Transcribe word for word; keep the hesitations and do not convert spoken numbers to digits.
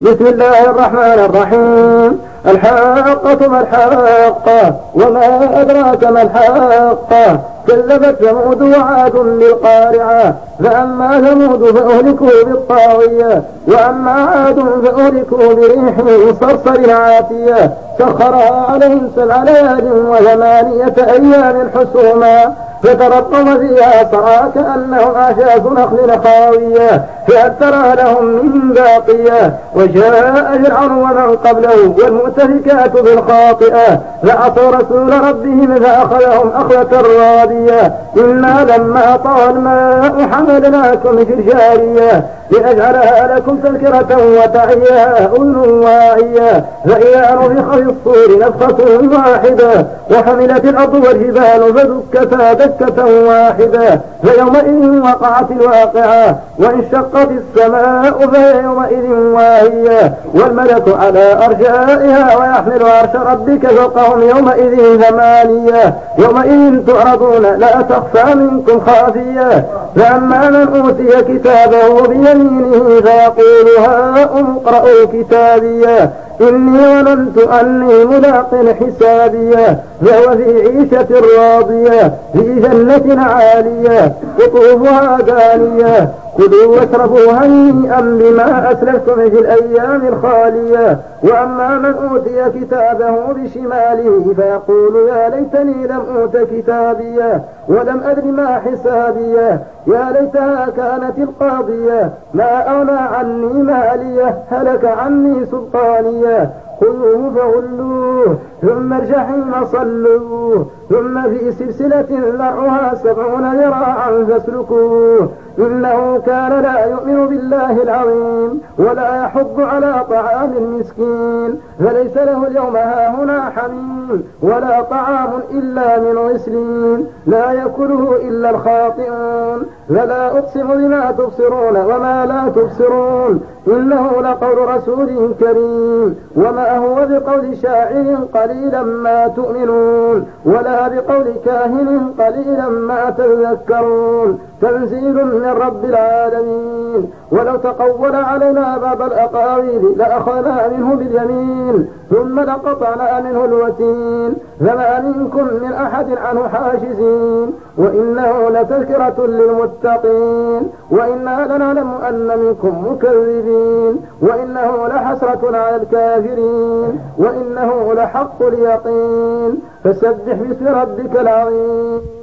بسم الله الرحمن الرحيم. الحاقة ما الحاقة وما أدراك ما الحاقة. كذبت ثمود وعاد بالقارعة. فأما ثمود فأهلكوا بالطاغية وأما عاد فأهلكوا بريح صرصر عاتية سخرها عليهم سبع ليال وثمانية أيام حسوما فترى القوم فيها صرعى كأنهم أعجاز نخل خاوية فهل ترى لهم من باقية. وجاء فرعون ومن قبله والمؤتفكات بالخاطئة فعصوا رسول ربهم فأخذهم أخذة رابية. إنا لما طغى الماء حملناكم في الجارية لأجعلها لكم تذكرة وتعيها أذن واعية. فإذا نفخ في الصور نفخة واحدة وحملت الأرض والجبال فدكتا دكة واحدة فيومئذ وقعت الواقعة وانشقت السماء فهي يومئذ واهية والملك على أرجائها ويحمل عرش ربك فوقهم يومئذ ثمانية. يومئذ تعرضون لا تخفى منكم خافية. فأما من أوتي كتابه بيمينه فيقول هاؤم اقرءوا كتابيه إني ظننت أني ملاق حسابيه فهو في عيشة راضية في جنة عالية قطوفها دانية كلوا واشربوا هنيئا بما أسلفتم في الأيام الخالية. وأما من أوتي كتابه بشماله فيقول يا ليتني لم أوت كتابيه ولم أدر ما حسابيه يا ليتها كانت القاضية ما أغنى عني ماليه هلك عني سلطانيه خذوه فغلوه ثم الجحيم صلوه ثم في سلسلة ذرعها سبعون ذراعا فاسلكوه إنه كان لا يؤمن بالله العظيم ولا يحض على طعام المسكين فليس له اليوم هاهنا حميم ولا طعام إلا من غسلين لا يأكله إلا الخاطئون. فلا أقسم بما تبصرون وما لا تبصرون إنه لقول رسول كريم وما هو بقول شاعر قليلا ما تؤمنون ولا بقول كاهن قليلا ما تذكرون تنزيل من رب العالمين. ولو تقول علينا بعض الأقاويل لأخذنا منه باليمين ثم لقطعنا منه الوتين فما منكم من أحد عنه حاجزين وإنه لتذكرة للمتقين وإنا لنعلم أن منكم مكذبين وإنه لحسرة على الكافرين وإنه لحق اليقين. فسبح باسم ربك العظيم.